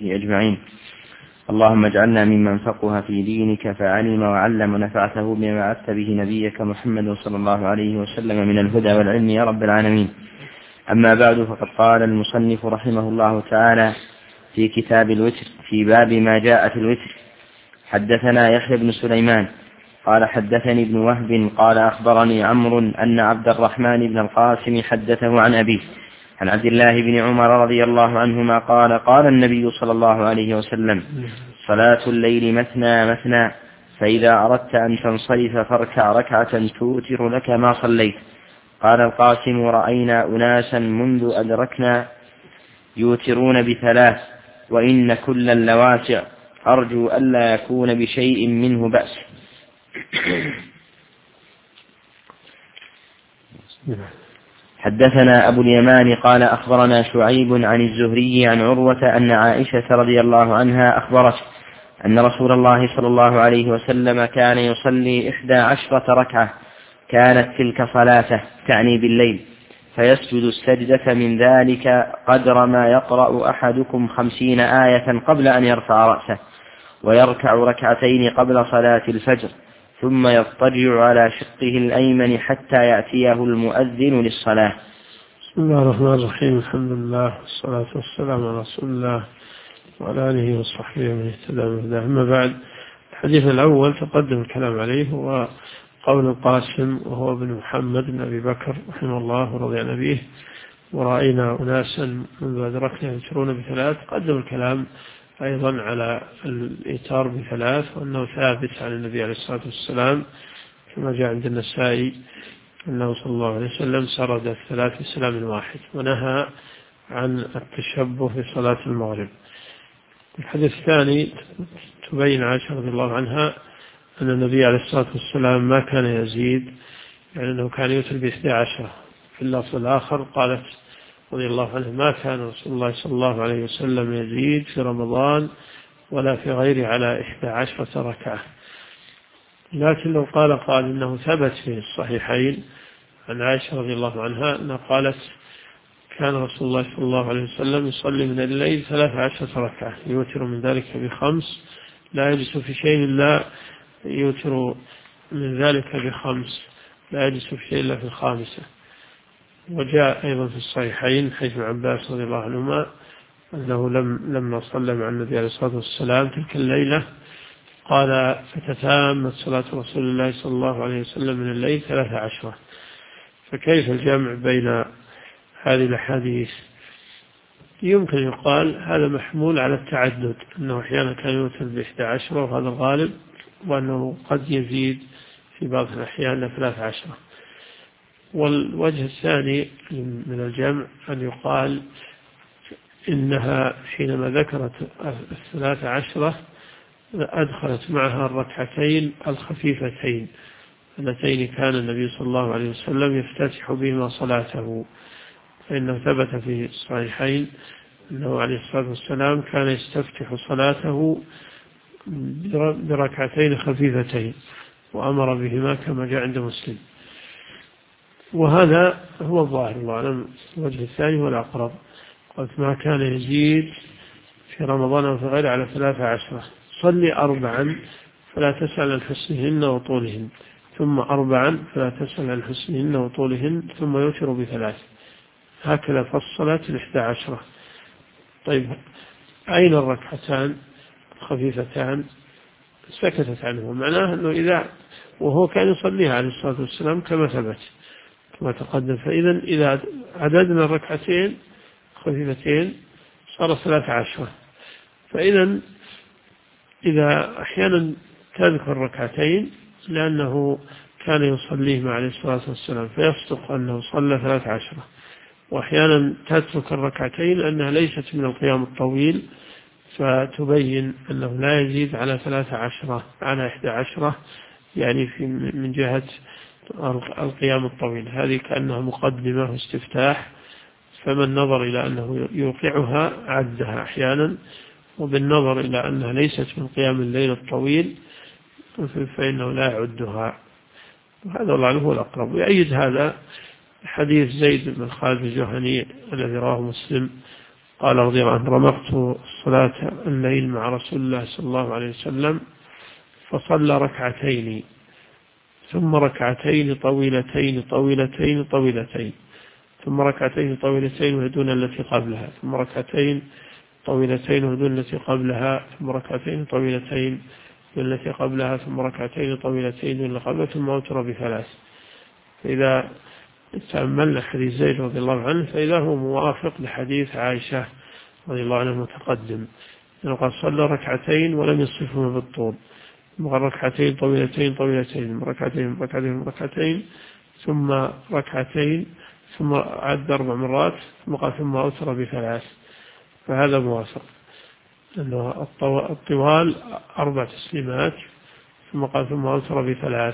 وصحبه أجمعين. اللهم اجعلنا ممن فقه في دينك فعلم وعلم ونفعته بما بعثت به نبيك محمد صلى الله عليه وسلم من الهدى والعلم يا رب العالمين. أما بعد، فقد قال المصنف رحمه الله تعالى في كتاب الوتر في باب ما جاء في الوتر: حدثنا يحيى بن سليمان قال حدثني ابن وهب قال أخبرني عمرو أن عبد الرحمن بن القاسم حدثه عن أبيه عن عبد الله بن عمر رضي الله عنهما قال: قال النبي صلى الله عليه وسلم: صلاة الليل مثنى مثنى، فإذا أردت أن تنصرف فاركع ركعة توتر لك ما صليت. قال القاسم: رأينا أناسا منذ أدركنا يوترون بثلاث، وإن كلا لواسع، أرجو ألا يكون بشيء منه بأس. حدثنا أبو اليمان قال أخبرنا شعيب عن الزهري عن عروة أن عائشة رضي الله عنها أخبرت أن رسول الله صلى الله عليه وسلم كان يصلي 11 ركعة، كانت تلك صلاته تعني بالليل، فيسجد السجدة من ذلك قدر ما يقرأ أحدكم 50 آية قبل أن يرفع رأسه، ويركع ركعتين قبل صلاة الفجر، ثم يضطجع على شقه الأيمن حتى يأتيه المؤذن للصلاة. بسم الله الرحمن الرحيم. الحمد لله والصلاة والسلام على رسول الله وعلى آله وصحبه من اهتدى بهداه. أما بعد، الحديث الأول تقدم الكلام عليه، هو قول القاسم وهو ابن محمد بن أبي بكر رحمه الله ورضي عن أبيه: ورأينا أناسا منذ أدركنا يوترون بثلاث. قدم الكلام أيضا على الإيتار بثلاث، وأنه ثابت عن النبي عليه الصلاة والسلام كما جاء عند النسائي أنه صلى الله عليه وسلم سرد الثلاث بسلام واحد، ونهى عن التشبه في صلاة المغرب. الحديث الثاني تبين عائشة رضي الله عنها أن النبي عليه الصلاة والسلام ما كان يزيد، يعني أنه كان يوتر ب11. في اللفظ الآخر قالت رضي الله عنه: ما كان رسول الله صلى الله عليه وسلم يزيد في رمضان ولا في غيره على 11 ركعة. لكن لو قال إنه ثبت في الصحيحين عن عائشة رضي الله عنها أنها قالت: كان رسول الله صلى الله عليه وسلم يصلي من الليل 13 ركعة، يوتر من ذلك ب5، لا يجلس في شيء إلا يوتر من ذلك ب5، لا يجلس في شيء إلا في الخامسة. وجاء أيضا في الصحيحين حيث ابن عباس رضي الله عنهما أنه لما صلى مع النبي عليه الصلاة والسلام تلك الليلة قال: فتتامت صلاة رسول الله صلى الله عليه وسلم من الليل 13. فكيف الجمع بين هذه الأحاديث؟ يمكن يقال هذا محمول على التعدد، أنه أحيانا كان يوتر ب11 وهذا الغالب، وأنه قد يزيد في بعض الأحيان 13. والوجه الثاني من الجمع أن يقال إنها حينما ذكرت 13 أدخلت معها الركعتين الخفيفتين اللتين كان النبي صلى الله عليه وسلم يفتتح بهما صلاته، فإنه ثبت في الصحيحين أنه عليه الصلاة والسلام كان يستفتح صلاته بركعتين خفيفتين، وأمر بهما كما جاء عند مسلم. وهذا هو الظاهر، الله أعلم. الوجه الثاني هو الأقرب. قلت: ما كان يزيد في رمضان وفي غيره على 13، صلي 4 فلا تسأل عن حسنهن وطولهن، ثم 4 فلا تسأل عن حسنهن وطولهن، ثم يوتر ب3. هكذا فصلت 11. طيب، أين الركعتان الخفيفتان؟ سكتت عنه، معناه أنه إذا وهو كان يصليها عليه الصلاة والسلام كما ثبت كما تقدم. فإذا إذا عددنا الركعتين خفيفتين صار 13. فإذا إذا أحيانا تذكر ركعتين لأنه كان يصليهما عليه الصلاة والسلام فيصدق أنه صلى 13، وأحيانا تترك الركعتين لأنها ليست من القيام الطويل فتبين أنه لا يزيد على 13 على 11، يعني من جهة القيام الطويل. هذه كأنها مقدمة واستفتاح، فمن نظر إلى أنه يوقعها عدها أحيانا، وبالنظر إلى أنها ليست من قيام الليل الطويل فإنه لا يعدها. وهذا الله هو الأقرب. ويأيد هذا حديث زيد بن خالد الجهني الذي رواه مسلم قال رضي الله عنه: رمقت صلاة الليل مع رسول الله صلى الله عليه وسلم فصلى ركعتين ثم ركعتين طويلتين طويلتين طويلتين ثم ركعتين طويلتين ودون التي قبلها ثم ركعتين طويلتين ودون التي قبلها ثم ركعتين طويلتين دون التي قبلها ثم ركعتين طويلتين دون التي قبلها ثم أوتر بثلاث. فإذا تأملنا حديث زيد رضي الله عنه فإذا هو موافق لحديث عائشة رضي الله عنه المتقدم، لأنه قد صلى ركعتين ولم يصفهما بالطول، ثم ركعتين طويلتين طويلتين ركعتين ركعتين ركعتين ثم ركعتين ثم عد 4 مرات ثم قال ثم أوتر بثلاث. فهذا موافق، لأنه الطوال 4 تسليمات ثم قال ثم أوتر بثلاث،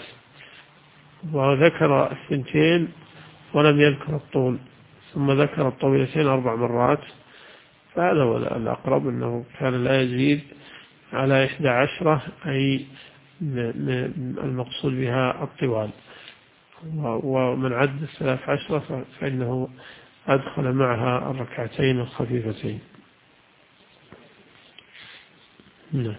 وذكر 2 ولم يذكر الطول، ثم ذكر الطويلتين 4 مرات. فهذا هو الأقرب، أنه كان لا يزيد على 11، أي المقصود بها الطوال. ومن عد 13 فإنه أدخل معها الركعتين الخفيفتين. نعم.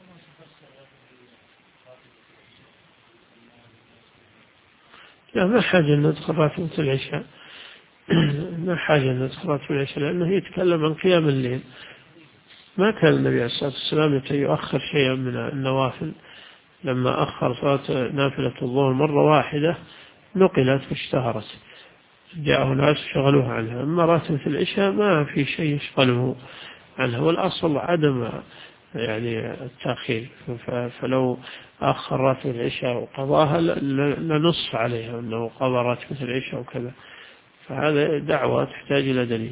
لا، ما حاجة أن ندخل راتبة العشاء، ما حاجة أن ندخل راتبة العشاء، لأنه يتكلم عن قيام الليل. ما كان النبي عليه الصلاة والسلام يؤخر شيئا من النوافل. لما أخر صلاة نافلة الظهر مرة واحدة نقلت واشتهرت، جاءه ناس شغلوها عنها. أما راتبة العشاء ما في شيء يشغله عنها، والأصل عدم يعني التأخير. فلو أخر راتبة العشاء وقضاها لنص عليها أنه قضى راتبة العشاء وكذا. فهذا دعوة تحتاج إلى دليل.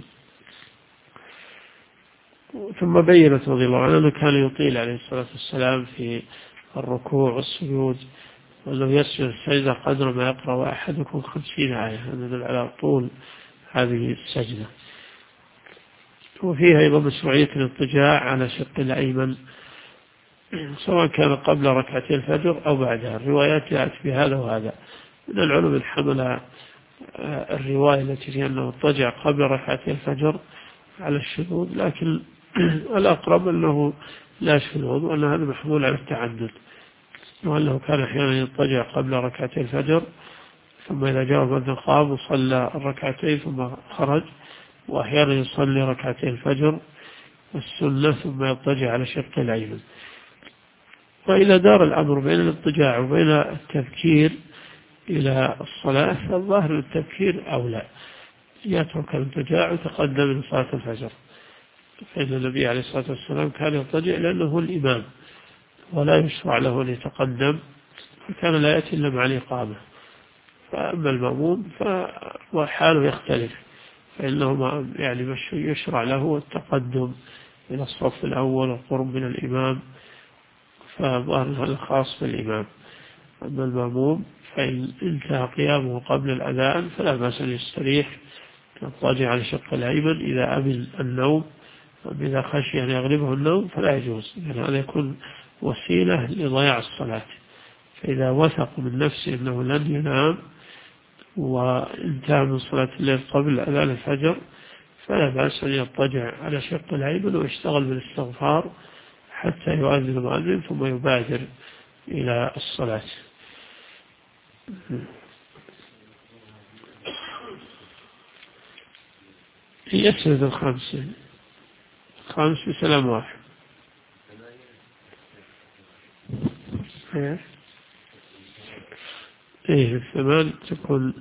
ثم بينت رضي الله عنه أنه كان يطيل عليه الصلاة والسلام في الركوع والسجود، وأنه يسجد السجدة قدر ما يقرأ أحدكم 50 آية. هذا يدل على طول هذه السجدة. وفيها أيضا مشروعية الاضطجاع على شق الأيمن، سواء كان قبل ركعتي الفجر أو بعدها. الروايات جاءت بهذا وهذا. من العلماء حمل الرواية التي فيها أنه اضطجع قبل ركعتي الفجر على الشذوذ، لكن الأقرب أنه لا شذوذ، وأن هذا محمول على التعدد، وأنه كان أحيانا يضطجع قبل ركعتي الفجر، ثم إذا جاء المؤذن قام وصلى الركعتين ثم خرج، وأحيانا يصلي ركعتي الفجر والسنة ثم يضطجع على شق الأيمن. وإذا دار الأمر بين الاضطجاع وبين التبكير إلى الصلاة، فالظاهر التبكير أولى، يترك الاضطجاع ويتقدم من صلاة الفجر. فإن النبي عليه الصلاة والسلام كان يضطجع لأنه هو الإمام ولا يشرع له أن يتقدم، فكان لا يأتي إلا مع الإقامة. فأما المأموم فحاله يختلف، فإنه يعني يشرع له التقدم إلى الصف الأول والقرب من الإمام، فظاهر هذا خاص بالإمام. أما المأموم فإن انتهى قيامه قبل الأذان فلا بأس أن يستريح يضطجع على شق الأيمن إذا أمن النوم. وإذا خشي أن يغلبه النوم فلا يجوز، لأن هذا يكون وسيلة لضياع الصلاة. فإذا وثق من نفسه أنه لن ينام وانتهى من صلاة الليل قبل أذان الفجر فلا بأس أن يضطجع على شق الأيمن ويشتغل بالاستغفار حتى يؤذن المؤذن ثم يبادر إلى الصلاة. يسرد الخامس بسلام واحد. الثمان تكون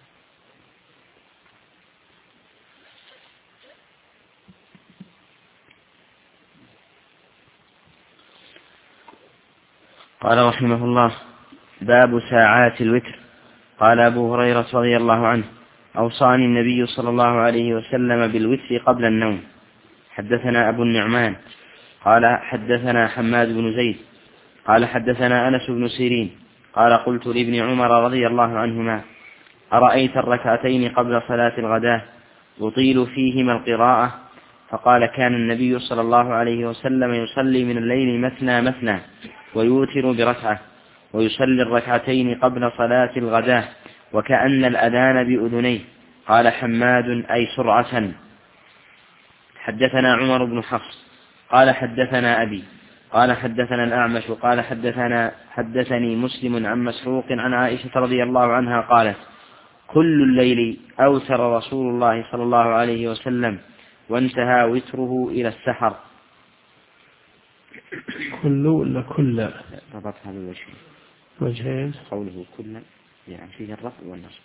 قال رحمه الله: باب ساعات الوتر. قال أبو هريرة رضي الله عنه: أوصاني النبي صلى الله عليه وسلم بالوتر قبل النوم. حدثنا أبو النعمان قال حدثنا حماد بن زيد قال حدثنا أنس بن سيرين قال قلت لابن عمر رضي الله عنهما: أرأيت الركعتين قبل صلاة الغداة يطيل فيهما القراءة؟ فقال: كان النبي صلى الله عليه وسلم يصلي من الليل مثنى مثنى ويوتر بركعة، ويصلي الركعتين قبل صلاة الغداة وكأن الأذان بأذنيه. قال حماد: أي سرعة. حدثنا عمر بن حفص قال حدثنا أبي قال حدثنا الأعمش قال حدثني مسلم عن مسروق عن عائشة رضي الله عنها قالت كل الليل أوتر رسول الله صلى الله عليه وسلم وانتهى وتره إلى السحر. كل ولا كل؟ ربط هذا الوجه وجهين قوله كل يعني فيه الرفع والنصب.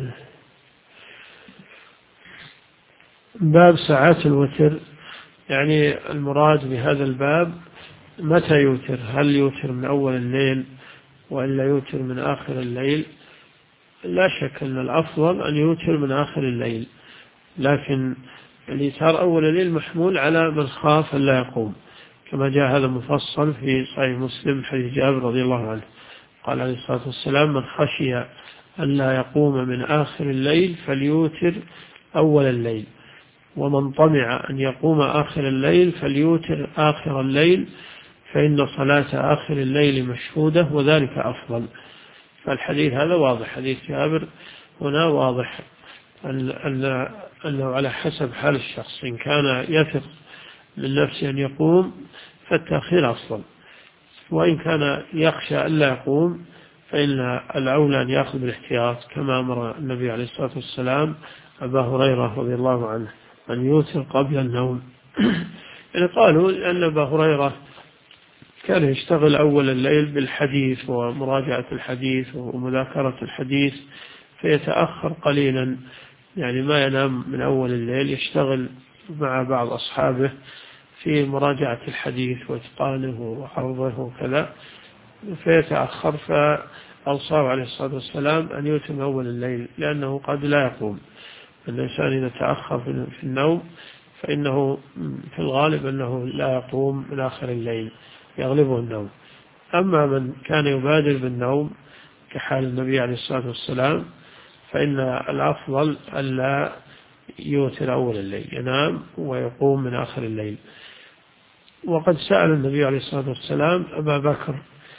باب ساعات الوتر، يعني المراد بهذا الباب متى يوتر، هل يوتر من أول الليل وإلا يوتر من آخر الليل؟ لا شك أن الأفضل أن يوتر من آخر الليل، لكن الإيتار أول الليل محمول على من خاف أن لا يقوم، كما جاء هذا مفصل في صحيح مسلم حديث جابر رضي الله عنه قال عليه الصلاة والسلام من خشي أن لا يقوم من آخر الليل فليوتر أول الليل، ومن طمع أن يقوم آخر الليل فليوتر آخر الليل، فإن صلاة آخر الليل مشهودة وذلك أفضل. فالحديث هذا واضح، حديث جابر هنا واضح أنه على حسب حال الشخص، إن كان يثق من نفسه أن يقوم فالتأخير أفضل، وإن كان يخشى أن لا يقوم فإن الأولى أن يأخذ بالاحتياط، كما أمر النبي عليه الصلاة والسلام أبا هريرة رضي الله عنه أن يوتر قبل النوم. يعني قالوا أن أبا هريرة كان يشتغل أول الليل بالحديث ومراجعة الحديث ومذاكرة الحديث، فيتأخر قليلا، يعني ما ينام من أول الليل، يشتغل مع بعض أصحابه في مراجعة الحديث وإتقانه وحفظه وكذا، فيتأخر، فأوصاه عليه الصلاة والسلام أن يوتر أول الليل، لأنه قد لا يقوم. الإنسان إذا تأخر في النوم فإنه في الغالب أنه لا يقوم من آخر الليل، يغلبه النوم. أما من كان يبادر بالنوم كحال النبي عليه الصلاة والسلام فإن الأفضل ألا يوتر أول الليل، ينام ويقوم من آخر الليل. وقد سأل النبي عليه الصلاة والسلام أبا بكر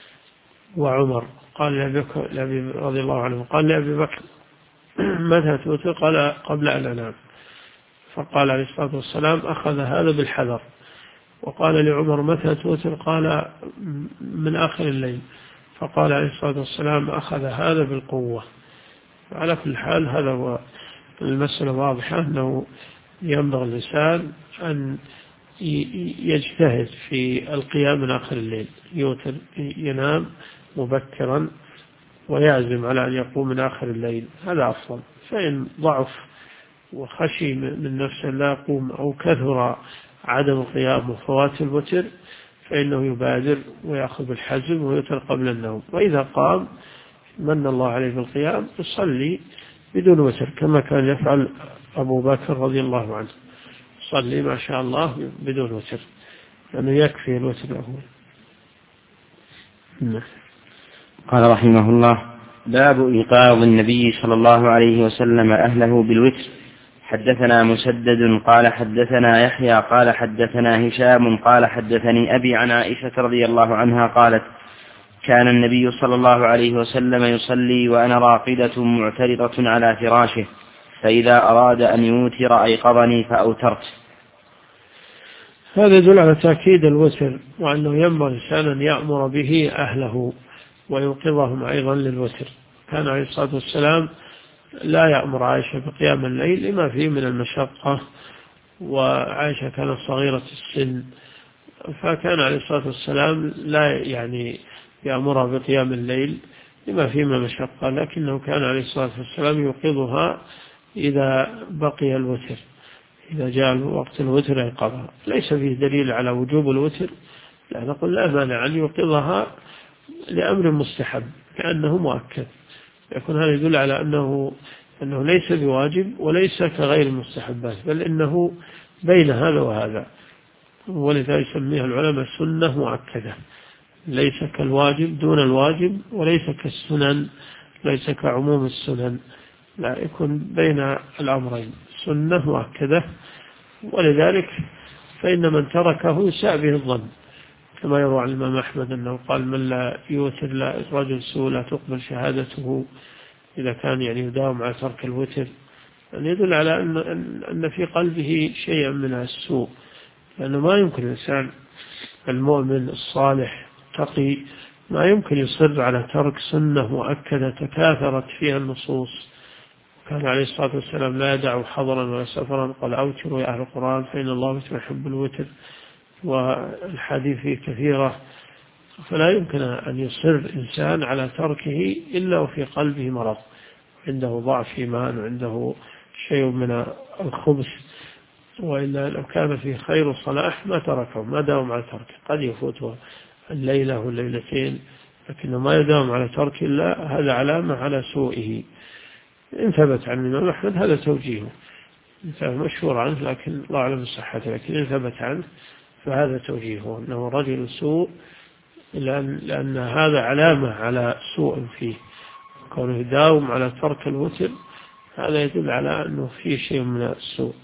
وعمر، قال لأبي رضي الله عنه، قال لأبي بكر متى توتر؟ قال قبل أن أنام. فقال عليه الصلاة والسلام أخذ هذا بالحذر. وقال لعمر متى توتر؟ قال من آخر الليل. فقال عليه الصلاة والسلام أخذ هذا بالقوة. على كل حال هذا هو المسألة واضحة، أنه ينبغي الإنسان أن يجتهد في القيام من آخر الليل، يوتر، ينام مبكرا ويعزم على أن يقوم من آخر الليل، هذا أفضل. فإن ضعف وخشي من نفسه لا يقوم أو كثر عدم القيام وفوات الوتر فإنه يبادر ويأخذ بالحزم ويوتر قبل النوم. وإذا قام من الله عليه بالقيام يصلي بدون وتر، كما كان يفعل أبو بكر رضي الله عنه، صلي ما شاء الله بدون وتر، لأنه يكفي الوتر الأول. قال رحمه الله باب إيقاظ النبي صلى الله عليه وسلم أهله بالوتر. حدثنا مسدد قال حدثنا يحيى قال حدثنا هشام قال حدثني أبي عن عائشة رضي الله عنها قالت كان النبي صلى الله عليه وسلم يصلي وأنا راقدة معترضة على فراشه، فإذا أراد أن يوتر أيقظني فأوترت. هذا يدل على تأكيد الوتر، وأنه ينبغي الإنسان أن يأمر به أهله ويوقظهم أيضا للوتر. كان عليه الصلاة والسلام لا يأمر عائشة بقيام الليل لما فيه من المشقة، وعائشة كانت صغيرة السن، فكان عليه الصلاة والسلام لا يأمرها بقيام الليل لما فيه من المشقة، لكنه كان عليه الصلاة والسلام يوقظها إذا بقي الوتر، إذا جاء وقت الوتر يقظها. ليس فيه دليل على وجوب الوتر، لا نقول لا مانع أن يوقظها لأمر مستحب كأنه مؤكد، يكون هذا يدل على أنه ليس بواجب وليس كغير المستحبات، بل إنه بين هذا وهذا، ولذا يسميها العلماء سنة مؤكدة، ليس كالواجب دون الواجب، وليس كالسنن، ليس كعموم السنن، لا، يكون بين الأمرين، سنة مؤكدة. ولذلك فإن من تركه يساء به الظن، كما يروى عن الإمام أحمد أنه قال من لا يوتر لا رجل سوء لا تقبل شهادته، إذا كان يداوم على ترك الوتر يدل على أن في قلبه شيء من السوء، لأنه ما يمكن الإنسان المؤمن الصالح تقي ما يمكن يصر على ترك سنة مؤكدة تكاثرت فيها النصوص. كان عليه الصلاة والسلام لا يدع حضرا ولا سفرا، قال أوتروا يا أهل القرآن فإن الله يحب الوتر، والحديث فيه كثيرة. فلا يمكن أن يصر إنسان على تركه إلا وفي قلبه مرض، عنده ضعف إيمان وعنده شيء من الخبث، وإلا لو كان فيه خير صلاح ما تركه، ما داوم على تركه. قد يفوته الليلة والليلتين لكنه ما يداوم على ترك الله، هذا علامة على سوءه. إن ثبت عن الإمام أحمد هذا توجيهه، مشهور عنه لكن الله أعلم بصحته، لكن إن ثبت عنه فهذا توجيهه أنه رجل سوء، لأن هذا علامة على سوء فيه، كونه يداوم على ترك الوتر هذا يدل على أنه فيه شيء من السوء.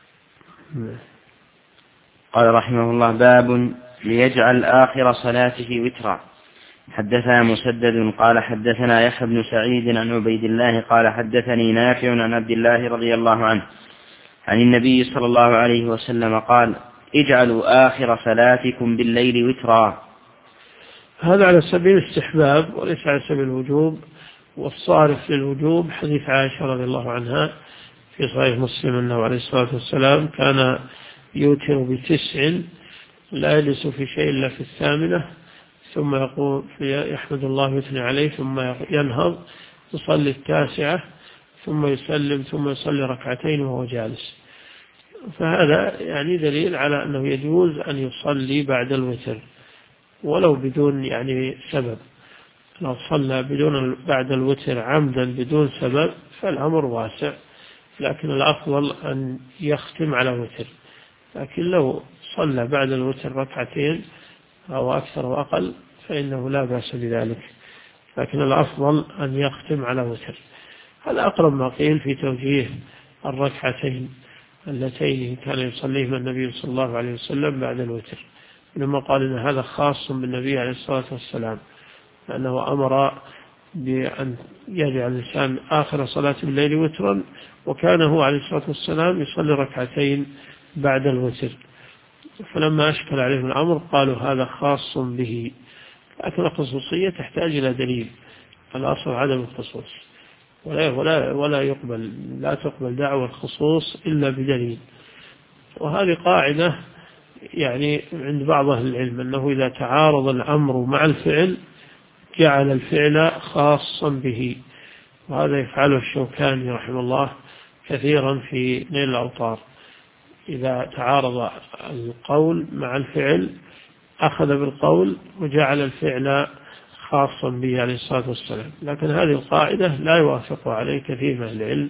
قال رحمه الله: باب ليجعل آخر صلاته وترا. حدثنا مسدد قال حدثنا يحيى بن سعيد عن عبيد الله قال حدثني نافع عن عبد الله رضي الله عنه عن النبي صلى الله عليه وسلم قال: اجعلوا آخر صلاتكم بالليل وترا. هذا على سبيل الاستحباب وليس على سبيل الوجوب، والصارف للوجوب حديث عائشة رضي الله عنها في صحيح مسلم أنه عليه الصلاة والسلام كان يوتر ب9 لا يجلس في شيء إلا في 8 ثم يقول يحمد الله ويثني عليه ثم ينهض يصلي 9 ثم يسلم ثم يصلي 2 وهو جالس. فهذا يعني دليل على أنه يجوز أن يصلي بعد الوتر ولو بدون يعني سبب. لو صلى بعد الوتر عمدا بدون سبب فالأمر واسع، لكن الأفضل أن يختم على وتر. لكن لو صلى بعد الوتر 2 أو أكثر وأقل فإنه لا بأس بذلك، لكن الأفضل أن يختم على وتر. هذا أقرب ما قيل في توجيه 2 اللتين كان يصليهما النبي صلى الله عليه وسلم بعد الوتر، لما قال إن هذا خاص بالنبي عليه الصلاة والسلام، لأنه أمر بأن يجعل الإنسان آخر صلاة الليل وترا، وكان هو عليه الصلاة والسلام يصلي 2 بعد الوتر. فلما أشكل عليهم الأمر قالوا هذا خاص به، لكن الخصوصية تحتاج إلى دليل، الأصل عدم الخصوص، ولا يقبل، لا تقبل دعوة الخصوص إلا بدليل. وهذه قاعدة يعني عند بعض أهل العلم أنه إذا تعارض الأمر مع الفعل جعل الفعل خاصا به، وهذا يفعله الشوكاني رحمه الله كثيرا في نيل الأوطار. إذا تعارض القول مع الفعل أخذ بالقول وجعل الفعل خاصا به عليه الصلاة والسلام، لكن هذه القاعدة لا يوافق عليه كثير من العلم،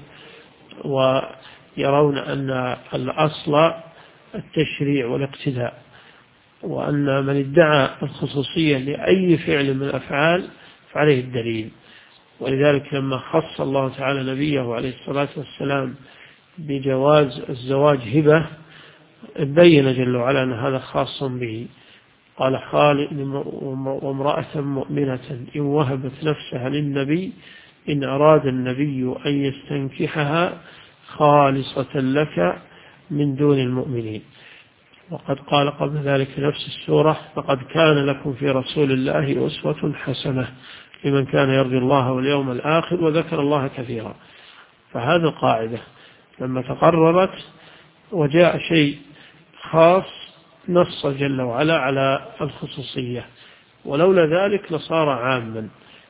ويرون أن الأصل التشريع والاقتداء، وأن من ادعى الخصوصية لأي فعل من الأفعال فعليه الدليل. ولذلك لما خص الله تعالى نبيه عليه الصلاة والسلام بجواز الزواج هبة بين جل وعلا أن هذا خاص به، قال وامرأة مؤمنة إن وهبت نفسها للنبي إن أراد النبي أن يستنكحها خالصة لك من دون المؤمنين. وقد قال قبل ذلك في نفس السورة: لقد كان لكم في رسول الله أسوة حسنة لمن كان يرجو الله واليوم الآخر وذكر الله كثيرا. فهذا القاعدة لما تقررت وجاء شيء خاص نص جل وعلا على الخصوصية، ولولا ذلك لصار عاما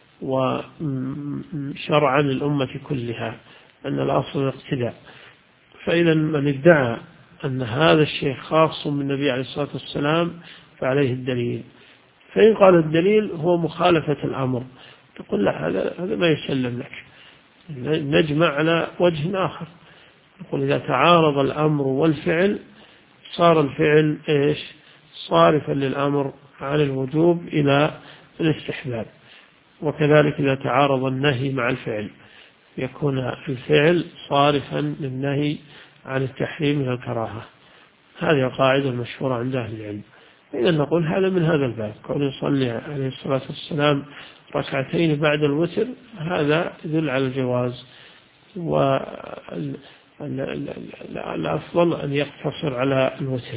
وشرعا للأمة كلها، أن الأصل الاقتداء. فإذا من ادعى أن هذا الشيء خاص بالنبي عليه الصلاة والسلام فعليه الدليل. فإن قال الدليل هو مخالفة الأمر تقول لا، هذا ما يسلم لك، نجمع على وجه آخر، نقول إذا تعارض الأمر والفعل صار الفعل صارفا للأمر عن الوجوب إلى الاستحباب، وكذلك إذا تعارض النهي مع الفعل يكون الفعل صارفا للنهي عن التحريم إلى الكراهة. هذه القاعدة المشهورة عند أهل العلم. إذا نقول هذا من هذا الباب، كون يصلي عليه الصلاة والسلام 2 بعد الوتر هذا يدل على الجواز، الأفضل أن يقتصر على الوتر،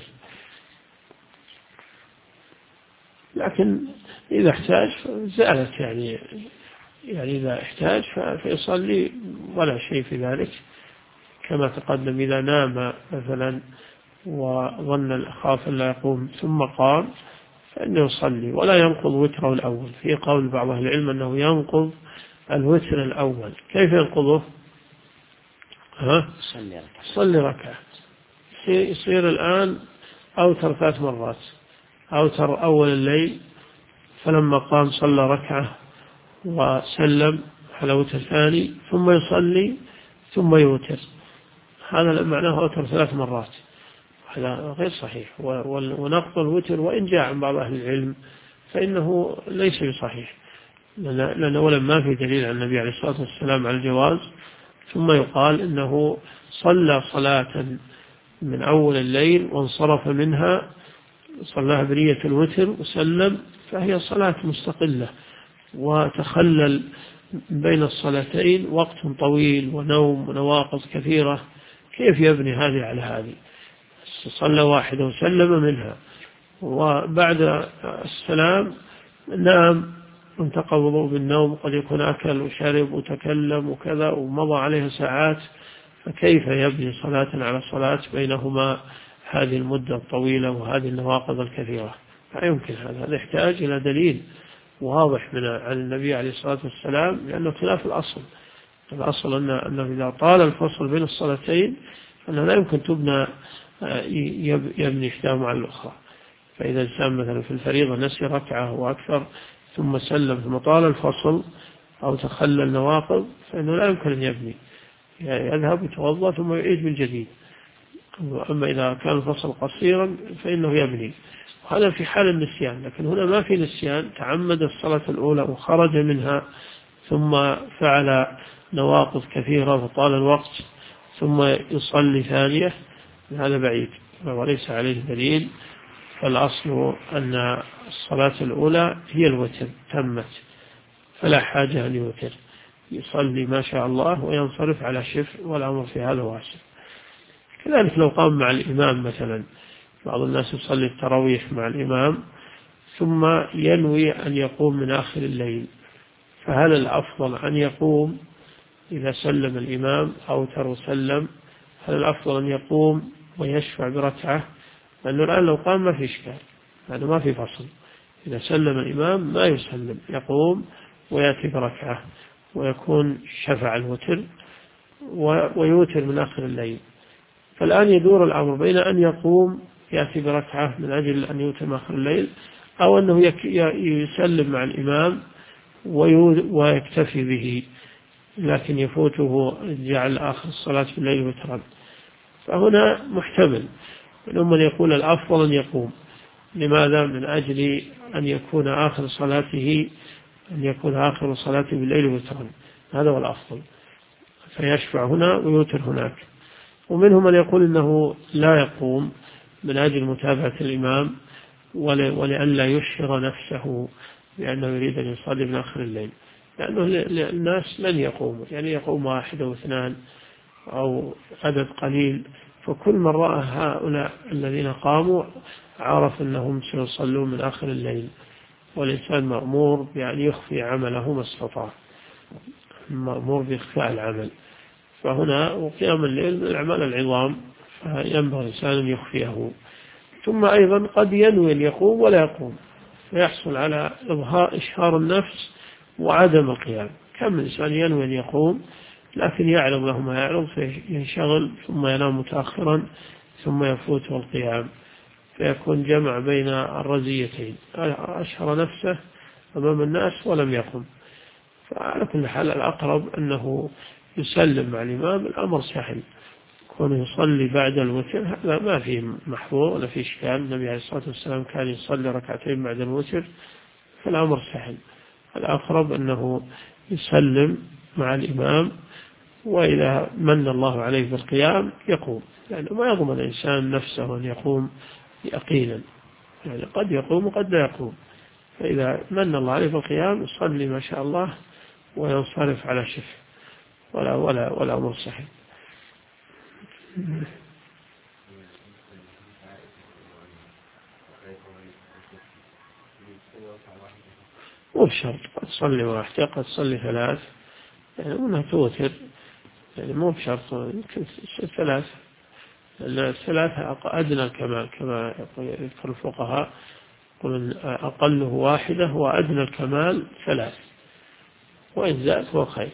لكن إذا احتاج زالت يعني إذا احتاج فيصلي ولا شيء في ذلك، كما تقدم إذا نام مثلا وظن خاف لا يقوم ثم قام فإنه يصلي ولا ينقض وتره الأول. في قول بعض أهل العلم أنه ينقض الوتر الأول. كيف ينقضه؟ يصلي ركعة، يصير الآن أوتر 3 مرات. أوتر أول الليل فلما قام صلى ركعة وسلم على وتر ثاني ثم يصلي ثم يوتر، هذا معناه أوتر 3 مرات، هذا غير صحيح. ونقض الوتر وإن جاء عن بعض أهل العلم فإنه ليس بصحيح، لأن أولا ما في دليل عن النبي عليه الصلاة والسلام على الجواز، ثم يقال إنه صلى صلاة من أول الليل وانصرف منها، صلاها بنية الوتر وسلم، فهي صلاة مستقلة، وتخلل بين الصلاتين وقت طويل ونوم ونواقض كثيرة، كيف يبني هذه على هذه؟ صلى واحدة وسلم منها، وبعد السلام نام انتقى وضوء بالنوم، قد يكون أكل وشرب وتكلم وكذا ومضى عليها ساعات، فكيف يبني صلاة على صلاة بينهما هذه المدة الطويلة وهذه النواقض الكثيرة؟ لا يمكن هذا يحتاج إلى دليل واضح عن النبي عليه الصلاة والسلام، لأنه خلاف الأصل. الأصل أنه إذا طال الفصل بين الصلاتين أنه لا يمكن تبنى يبني إحداهما على الأخرى. فإذا الإنسان مثلا في الفريضة نسي ركعة وأكثر ثم سلم ثم طال الفصل أو تخلل نواقض فإنه لا يمكن أن يبني، يعني يذهب يتوضأ ثم يعيد من جديد. أما إذا كان الفصل قصيرا فإنه يبني، وهذا في حال النسيان. لكن هنا ما في نسيان، تعمد الصلاة الأولى وخرج منها ثم فعل نواقض كثيرة وطال الوقت ثم يصلي ثانية، هذا بعيد وليس عليه دليل. فالأصل أن الصلاة الأولى هي الوتر تمت، فلا حاجة أن يوتر، يصلي ما شاء الله وينصرف على شفع، والأمر في هذا واسع. كذلك لو قام مع الإمام مثلا، بعض الناس يصلي التراويح مع الإمام ثم ينوي أن يقوم من آخر الليل، فهل الأفضل أن يقوم إذا سلم الإمام أوتر وسلم؟ هل الأفضل أن يقوم ويشفع بركعة؟ لأنه الآن لو قام ما في إشكال، لأنه ما في فصل. إذا سلم الإمام ما يسلم، يقوم ويأتي بركعة ويكون شفع الوتر ويوتر من آخر الليل. فالآن يدور الأمر بين أن يقوم يأتي بركعة من أجل أن يوتر من آخر الليل، أو أنه يسلم مع الإمام ويكتفي به، لكن يفوته جعل آخر الصلاة في الليل وترا. فهنا محتمل، من يقول الأفضل أن يقوم. لماذا؟ من أجل أن يكون آخر صلاته بالليل وترا، هذا هو الأفضل، فيشفع هنا ويوتر هناك. ومنهم من يقول إنه لا يقوم من أجل متابعة الإمام ولئلا يشهر نفسه بأنه يريد أن يصلي من آخر الليل، لأنه الناس لن يقوموا، يعني يقوم 1 أو 2 أو عدد قليل، فكل من رأى هؤلاء الذين قاموا عرف أنهم سيصلون من آخر الليل، والإنسان مأمور بأن يخفي عمله ما استطاع، مأمور بإخفاء العمل. فهنا وقيام الليل من الأعمال العظام، فينبغي الإنسان أن يخفيه. ثم أيضا قد ينوي أن يقوم ولا يقوم، فيحصل على إشهار النفس وعدم القيام. كم إنسان ينوي أن يقوم لكن يعلم له ما يعلم فينشغل ثم ينام متأخرا ثم يفوته القيام، فيكون جمع بين الرزيتين، أشهر نفسه أمام الناس ولم يقم. فعلى كل حال الأقرب أنه يسلم مع الإمام، الأمر سهل، كونه يصلي بعد الوتر هذا ما فيه محظور ولا فيه إشكال. النبي عليه الصلاة والسلام كان يصلي 2 بعد الوتر، فالأمر سهل. الأقرب أنه يسلم مع الإمام، وإذا من الله عليه بالقيام يقوم، لأنه ما يضمن الإنسان نفسه أن يقوم يقينا، يعني قد يقوم وقد لا يقوم. فإذا من الله عليه بالقيام يصلي ما شاء الله وينصرف على شفع، ولا أمر صحيح. مو بشرط، قد تصلي واحدة قد تصلي ثلاث، يعني منها توتر، يعني مو بشرط يمكن ثلاث. الثلاثة أدنى الكمال كما يذكر الفقهاء، يقول أقله واحدة وأدنى الكمال ثلاث، وإن زاد هو خير.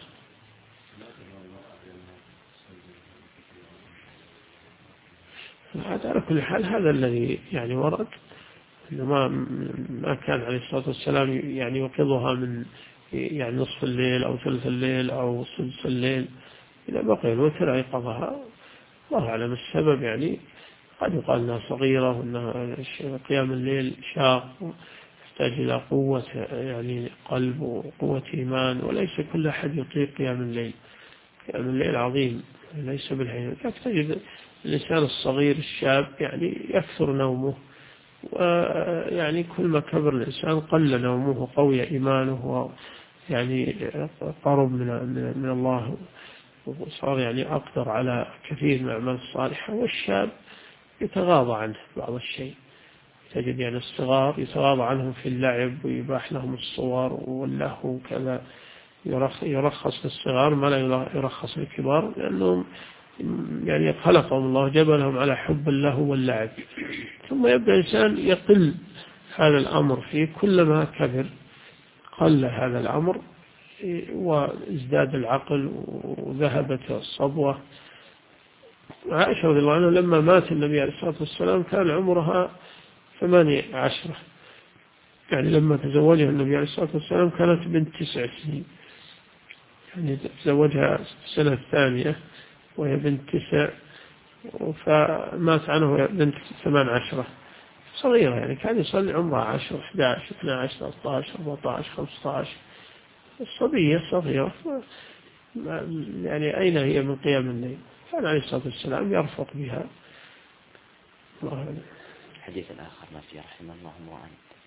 على كل حال هذا الذي يعني ورد، إنه ما كان عليه الصلاة والسلام يعني يوقظها من يعني نصف الليل أو ثلث الليل أو سدس الليل، إذا بقي الوتر أيقظها. الله أعلم السبب، يعني قد يقال أنها صغيرة وأنها قيام الليل شاق يحتاج إلى قوة يعني قلب وقوة إيمان، وليس كل أحد يطيق قيام الليل. قيام الليل عظيم ليس بالحين. تجد الإنسان الصغير الشاب يعني يكثر نومه، ويعني كل ما كبر الإنسان قل نومه، قوي إيمانه، يعني قرب من الله، وصار يعني أقدر على كثير من الأعمال الصالحة. والشاب يتغاضى عنه بعض الشيء، تجد يعني الصغار يتغاضى عنهم في اللعب ويباح لهم الصور واللهو وكذا، يرخص للصغار ما لا يرخص للكبار، لأنهم يعني خلقهم الله جبلهم على حب اللهو واللعب. ثم يبدأ الإنسان يقل هذا الأمر فيه، كلما كبر قل هذا الأمر وازداد العقل وذهبت الصبوة. عائشة رضي الله عنها لما مات النبي عليه الصلاة والسلام كان عمرها 18، يعني لما تزوجها النبي عليه الصلاة والسلام كانت بنت 9 سنين، يعني تزوجها السنة الثانية وهي بنت 9، فمات عنه وهي بنت 18 صغيرة، يعني كان يصلي عمرها 10 11 12 13 14 15، الصبية صغيرة، يعني أين هي من قيام الليل؟ كان عليه الصلاة والسلام يرفق بها. الحديث الآخر ما فيه رحمه الله امرأ،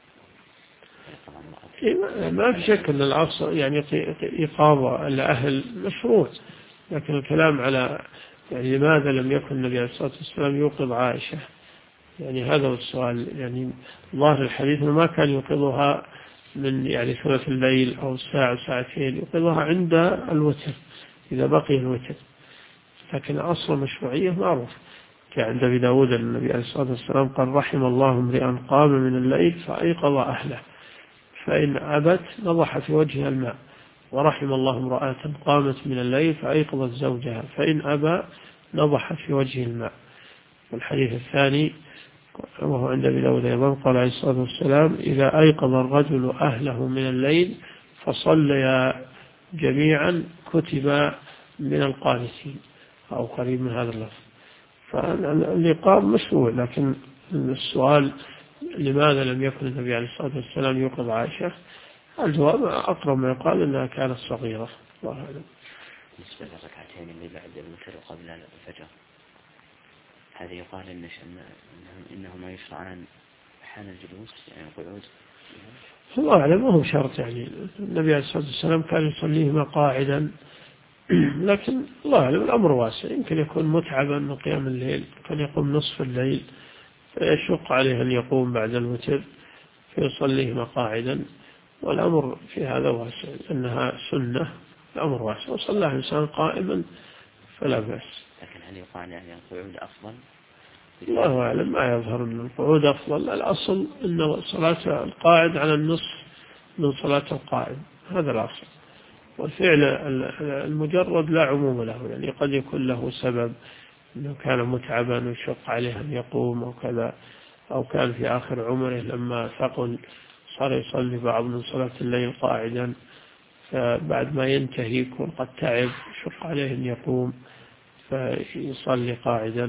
ما في شك أن العصر يعني إقامة الأهل مشروع، لكن الكلام على يعني لماذا لم يكن النبي عليه الصلاة والسلام يوقظ عائشة، يعني هذا هو السؤال. يعني ظاهر الحديث ما كان يوقظها من يعني ثلث الليل أو ساعة ساعتين، يوقظها عند الوتر إذا بقي الوتر، لكن أصل المشروعية معروف. كان عند أبي داود النبي عليه الصلاة والسلام قال رحم الله امرئا قام من الليل فأيقظ أهله فإن أبت نضح في وجهها الماء، ورحم الله امرأة قامت من الليل فأيقظت زوجها فإن أبى نضح في وجه الماء. والحديث الثاني وهو عند أبي داود أيضا قال عليه الصلاة والسلام إذا أيقظ الرجل أهله من الليل فصليا جميعا كتب من القانتين، أو قريب من هذا اللفظ. فالإقام مشروع، لكن السؤال لماذا لم يكن النبي عليه الصلاة والسلام يوقظ عائشة؟ الجواب أقرب ما يقال أنها كانت صغيرة. الله أعلم. بالنسبة للركعتين اللي بعد الوتر وقبل الفجر، هذا يقال إنهما يشرعان حال الجلوس يعني القعود؟ الله أعلم، وهو شرط، يعني النبي عليه الصلاة والسلام كان يصليهما قاعدا، لكن الله أعلم الأمر واسع، يمكن يكون متعبا من قيام الليل، كان يقوم نصف الليل فيشق عليه أن يقوم بعد الوتر فيصليهما قاعدا، والأمر في هذا واسع أنها سنة، الأمر واسع، وصلى الإنسان قائما فلا بأس. لكن هل يقال يعني القعود أفضل؟ الله أعلم، ما يظهر أن القعود أفضل، الأصل أن صلاة القاعد على النصف من صلاة القائم، هذا الأصل. والفعل المجرد لا عموم له، يعني قد يكون له سبب أنه كان متعبا ويشق عليه أن يقوم أو كذا، أو كان في آخر عمره لما ثقل صار يصلي بعض من صلاة الليل قاعدا، فبعد ما ينتهي يكون قد تعب يشق عليه أن يقوم فيصلي قاعدا.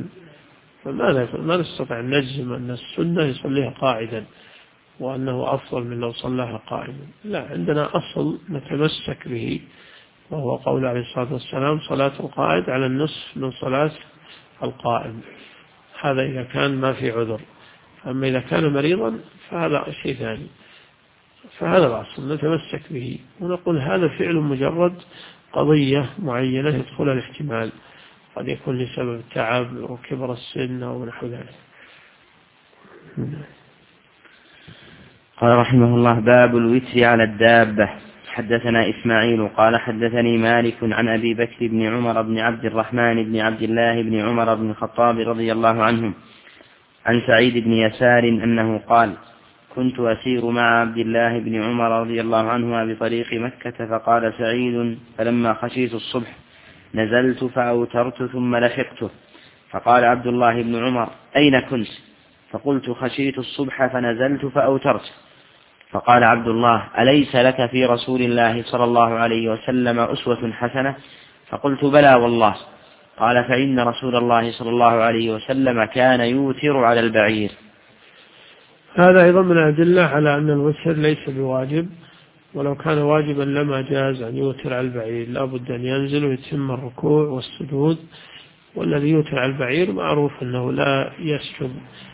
ما نستطيع أن نجزم أن السنة يصليها قاعدا وأنه أفضل من لو صلاها قائما، لا، عندنا أصل نتمسك به وهو قول عليه الصلاة والسلام صلاة القاعد على النصف من صلاة القائم، هذا إذا كان ما في عذر. أما إذا كان مريضا فهذا شيء ثاني، فهذا الأصل نتمسك به ونقول هذا فعل مجرد قضية معينة يدخل الاحتمال، قد يكون لسبب تعب وكبر السن أو نحو ذلك. قال رحمه الله: باب الوتر على الدابة. حدثنا إسماعيل قال حدثني مالك عن أبي بكر بن عمر بن عبد الرحمن بن عبد الله بن عمر بن الخطاب رضي الله عنهم عن سعيد بن يسار أنه قال: كنت أسير مع عبد الله بن عمر رضي الله عنهما بطريق مكة، فقال سعيد: فلما خشيت الصبح نزلت فأوترت ثم لحقته. فقال عبد الله بن عمر: أين كنت؟ فقلت: خشيت الصبح فنزلت فأوترت. فقال عبد الله: أليس لك في رسول الله صلى الله عليه وسلم أسوة حسنة؟ فقلت: بلى والله. قال: فإن رسول الله صلى الله عليه وسلم كان يوتر على البعير. هذا أيضا من الأدلة على أن الوتر ليس بواجب، ولو كان واجبا لما جاز أن يوتر على البعير، لا بد أن ينزل ويتم الركوع والسجود. والذي يوتر على البعير معروف أنه لا يسجد،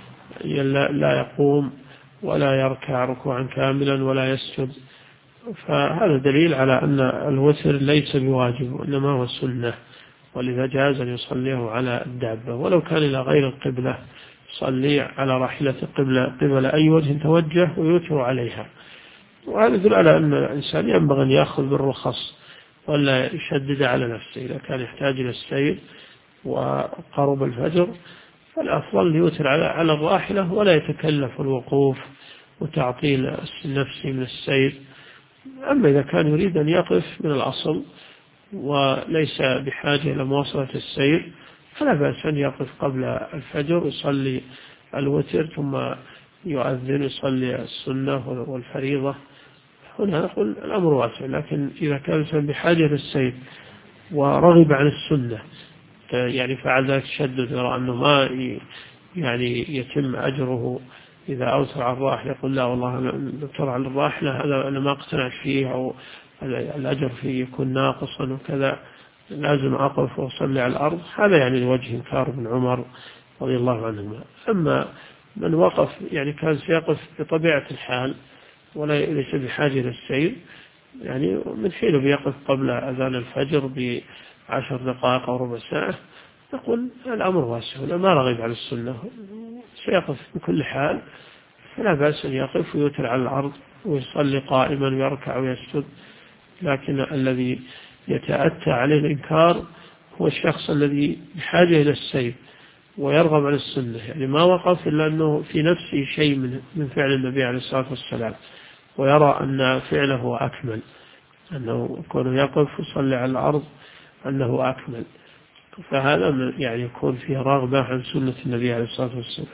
لا يقوم ولا يركع ركوعا كاملا ولا يسجد. فهذا دليل على أن الوتر ليس بواجب وإنما هو سنة، ولذا جاز أن يصليه على الدابة، ولو كان إلى غير القبلة يصلي على راحلة قبل أي وجه توجه ويوتر عليها. وهذا يدل على أن الإنسان ينبغي أن يأخذ بالرخص ولا يشدد على نفسه. إذا كان يحتاج إلى السير وقرب الفجر فالأفضل يوتر على الراحلة ولا يتكلف الوقوف وتعطيل نفسه من السير. أما إذا كان يريد أن يقف من الأصل وليس بحاجة إلى مواصلة السير فلا بأس أن يقف قبل الفجر يصلي الوتر ثم يؤذن يصلي السنة والفريضة. هنا نقول الأمر واسع، لكن إذا كان الإنسان بحاجة للسير ورغب عن السنة يعني فعل ذلك تشدد، يرى أنه ما يعني يتم أجره إذا أوتر على الراحلة، يقول لا والله أوتر على الراحلة هذا أنا ما اقتنعت فيه أو الأجر فيه يكون ناقصا وكذا، لازم أقف وأصلي على الأرض. هذا يعني لوجه إنكار ابن عمر رضي الله عنهما. أما من وقف يعني كان سيقف بطبيعة الحال وليس بحاجة للسير، يعني من حينه بيقف قبل أذان الفجر ب10 دقائق أو ربع ساعة، نقول الأمر واسع، ما رغب على السنة سيقف بكل حال، فلا بأس أن يقف ويوتر على الأرض ويصلي قائما ويركع ويسجد. لكن الذي يتأتى عليه الإنكار هو الشخص الذي بحاجة إلى السير ويرغب على السنة، يعني ما وقف إلا أنه في نفسه شيء من فعل النبي عليه الصلاة والسلام ويرى أن فعله أكمل، أنه يكون يقف ويصلي على الأرض أنه أكمل، فهذا يعني يكون فيه رغبة عن سنة النبي عليه الصلاة والسلام.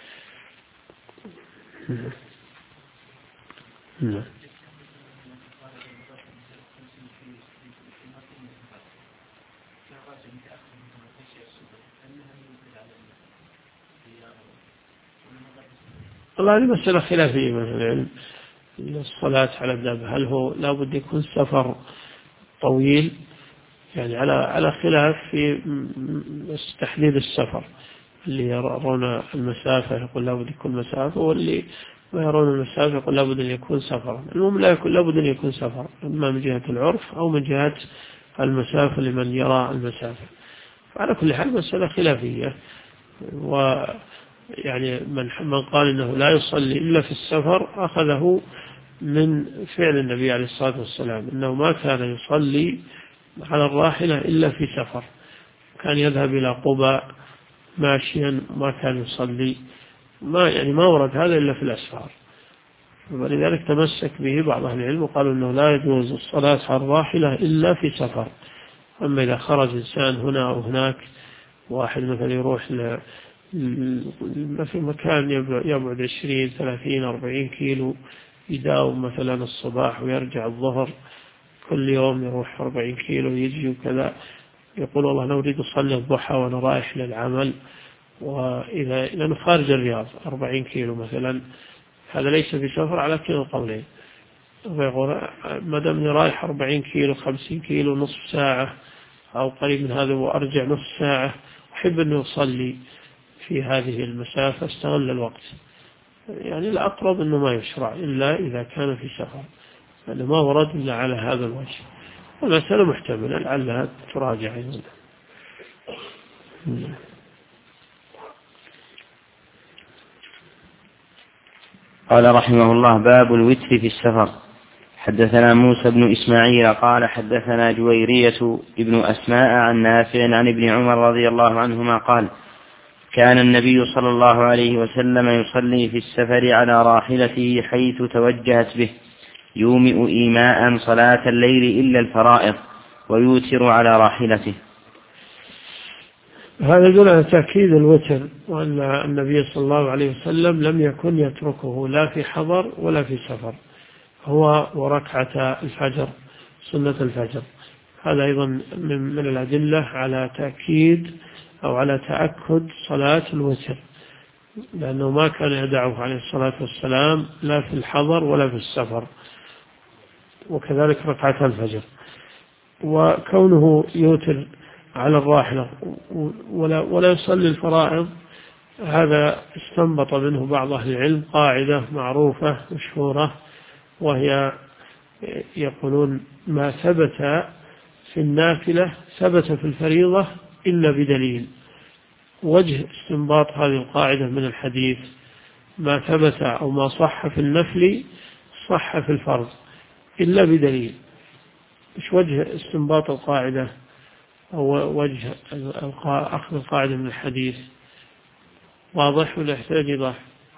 والله هذه مسألة خلافية مثلا الصلاة على الدابة، هل هو لا بد يكون سفر طويل؟ يعني على خلاف في تحديد السفر، اللي يرون المسافة يقول لا بد يكون مسافة، واللي ما يرون المسافة يقول لا بد أن يكون سفر. المهم لا بد أن يكون سفر، إما من جهة العرف أو من جهة المسافة لمن يرى المسافة. على كل حال مسألة خلافية، ويعني من قال إنه لا يصلي إلا في السفر أخذه من فعل النبي عليه الصلاة والسلام، إنه ما كان يصلي على الراحلة إلا في سفر، كان يذهب إلى قباء ماشيا ما كان يصلي، ما ورد هذا إلا في الأسفار، ولذلك تمسك به بعض أهل العلم وقالوا أنه لا يجوز الصلاة على الراحلة إلا في سفر. أما إذا خرج إنسان هنا أو هناك، واحد مثلا يروح في مكان يبعد 20 30 40 كيلو، يداوم مثلا الصباح ويرجع الظهر، كل يوم يروح 40 كيلو يجي وكذا، يقول والله أنا أريد أصلي الضحى وأنا رايح للعمل، لأنه خارج الرياض 40 كيلو مثلا، هذا ليس في سفر على كلا القولين. فيقول ما دامني رايح 40 كيلو 50 كيلو نصف ساعة أو قريب من هذا وأرجع نصف ساعة، أحب أن أصلي في هذه المسافة استغل الوقت. يعني الأقرب أنه ما يشرع إلا إذا كان في سفر، لأنه ما ورد إلا على هذا الوجه. المسألة محتملة لعلها تراجع أيضا. قال رحمه الله: باب الوتر في السفر. حدثنا موسى بن إسماعيل قال حدثنا جويرية ابن أسماء عن نافع عن ابن عمر رضي الله عنهما قال: كان النبي صلى الله عليه وسلم يصلي في السفر على راحلته حيث توجهت به، يومئ إيماء صلاة الليل إلا الفرائض، ويوتر على راحلته. هذا يدل على تأكيد الوتر، وأن النبي صلى الله عليه وسلم لم يكن يتركه لا في حضر ولا في سفر، هو وركعة الفجر سنة الفجر. هذا أيضا من الأدلة على تأكيد أو على تأكد صلاة الوتر، لأنه ما كان يدعه عليه الصلاة والسلام لا في الحضر ولا في السفر، وكذلك ركعة الفجر. وكونه يوتر على الراحلة ولا يصلي الفرائض، هذا استنبط منه بعض أهل العلم قاعدة معروفة مشهورة، وهي يقولون: ما ثبت في النافلة ثبت في الفريضة إلا بدليل. وجه استنباط هذه القاعدة من الحديث: ما ثبت أو ما صح في النفل صح في الفرض إلا بدليل. إيش وجه استنباط القاعدة أو وجه أخذ القاعدة من الحديث؟ واضح ولا يحتاج إيضاح؟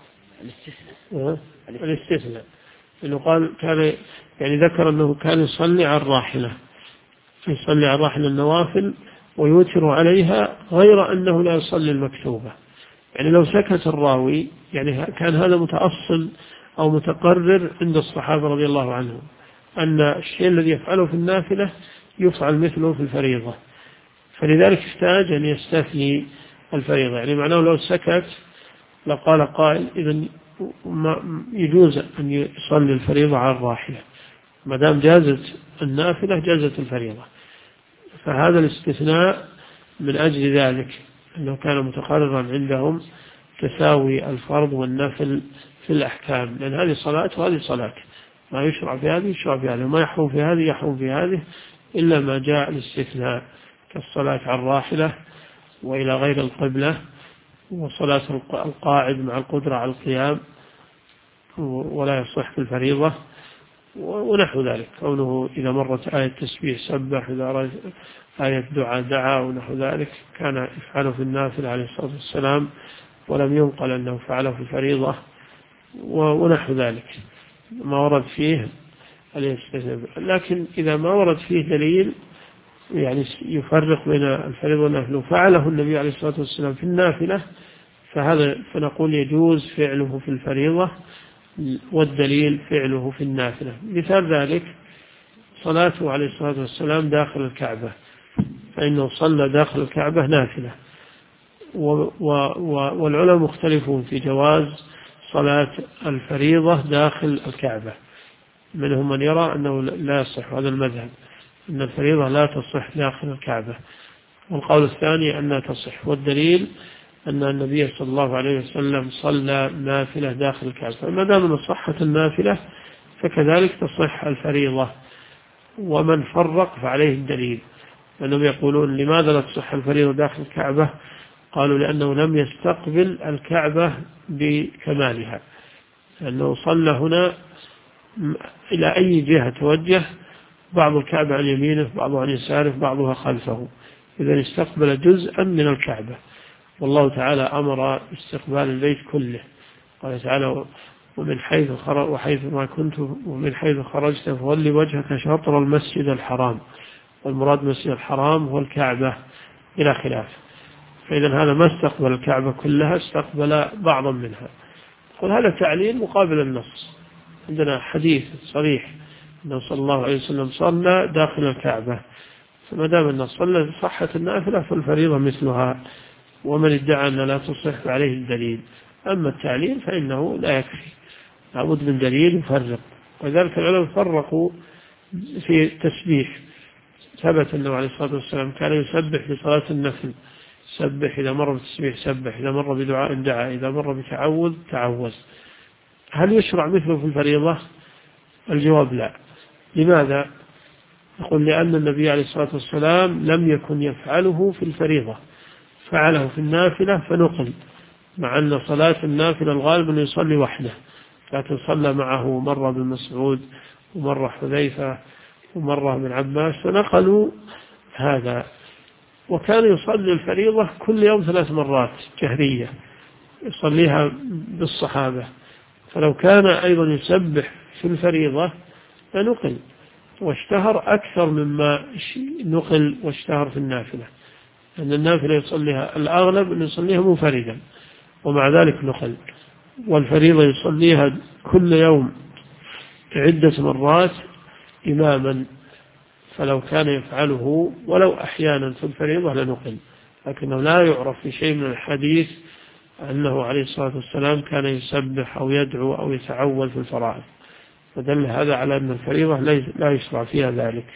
الاستثناء. إنه قال كان يعني ذكر أنه كان يصلي على الراحلة، يصلي على الراحلة النوافل ويوتر عليها، غير أنه لا يصلي المكتوبة. يعني لو سكت الراوي يعني كان هذا متأصل أو متقرر عند الصحابة رضي الله عنهم، أن الشيء الذي يفعله في النافلة يفعل مثله في الفريضة، فلذلك احتاج أن يستثني الفريضة. يعني معناه لو سكت لقال قائل: إذن يجوز أن يصلي الفريضة على الراحلة، ما دام جازت النافلة جازت الفريضة. فهذا الاستثناء من أجل ذلك، أنه كان متقررا عندهم تساوي الفرض والنفل في الأحكام، لأن هذه صلاة وهذه صلاة، ما يشرع في هذه يشرع في هذه، ما يحرم في هذه يحرم في هذه، إلا ما جاء الاستثناء كالصلاة على الراحلة وإلى غير القبلة، وصلاة القاعد مع القدرة على القيام ولا يصح في الفريضة، ونحو ذلك. كونه إذا مرت آية تسبيح سبح، إذا أراد آية دعاء دعا، ونحو ذلك كان يفعله في النافلة عليه الصلاة والسلام، ولم ينقل أنه فعله في الفريضة، ونحو ذلك ما ورد فيه الاستثناء. لكن إذا ما ورد فيه دليل يعني يفرق بين الفريضة والنافلة فعله النبي عليه الصلاة والسلام في النافلة، فهذا فنقول يجوز فعله في الفريضة، والدليل فعله في النافلة. مثال ذلك صلاته عليه الصلاة والسلام داخل الكعبة، فإنه صلى داخل الكعبة نافلة، والعلماء مختلفون في جواز صلاة الفريضة داخل الكعبة. منهم من يرى أنه لا يصح، هذا المذهب، أن الفريضة لا تصح داخل الكعبة، والقول الثاني أنها تصح، والدليل أن النبي صلى الله عليه وسلم صلى نافلة داخل الكعبة، فما دام أن صحت النافلة فكذلك تصح الفريضة. ومن فرق فعليه الدليل، أنهم يقولون: لماذا لا تصح الفريضة داخل الكعبة؟ قالوا: لأنه لم يستقبل الكعبة بكمالها، لأنه صلى هنا إلى أي جهة توجه، بعض الكعبة عن يمينه، بعضها عن يساره، بعضها خلفه، إذا استقبل جزءا من الكعبة. والله تعالى أمر استقبال البيت كله، قال تعالى: ومن حيث وحيث ما كنت ومن حيث خرجت فولي وجهك شطر المسجد الحرام، والمراد المسجد الحرام هو الكعبة إلى خلاف. فإذا هذا ما استقبل الكعبة كلها، استقبل بعضا منها. قل هذا تعليل مقابل النص، عندنا حديث صريح أنه صلى الله عليه وسلم صلى داخل الكعبة، فما دام النص صلى صحت النافلة فالفريضة مثلها، ومن ادعى أن لا تصح فعليه الدليل. أما التعليل فإنه لا يكفي، لابد من دليل يفرق. وذلك العلماء فرقوا في التسبيح. ثبت أنه عليه الصلاة والسلام كان يسبح في صلاة النفل، سبح إذا مر بالتسبيح سبح، إذا مر بدعاء دعا، إذا مر بتعوذ تعوذ. هل يشرع مثله في الفريضة؟ الجواب لا. لماذا؟ يقول: لأن النبي عليه الصلاة والسلام لم يكن يفعله في الفريضة، فعله في النافلة فنقل، مع أن صلاة النافلة الغالب أنه يصلي وحده، لكن صلى معه مرة بن مسعود ومرة حذيفة ومرة من عباس، فنقلوا هذا. وكان يصلي الفريضة كل يوم 3 مرات جهرية يصليها بالصحابة، فلو كان أيضا يسبح في الفريضة فنقل واشتهر أكثر مما نقل واشتهر في النافلة، أن النافلة يصليها الأغلب أن يصليها منفردا، ومع ذلك نقل. والفريضة يصليها كل يوم عدة مرات إماما، فلو كان يفعله ولو أحيانا في الفريضة لنقل، لكنه لا يعرف في شيء من الحديث أنه عليه الصلاة والسلام كان يسبح أو يدعو أو يتعوذ في الفرائض، فدل هذا على أن الفريضة لا يشرع فيها ذلك،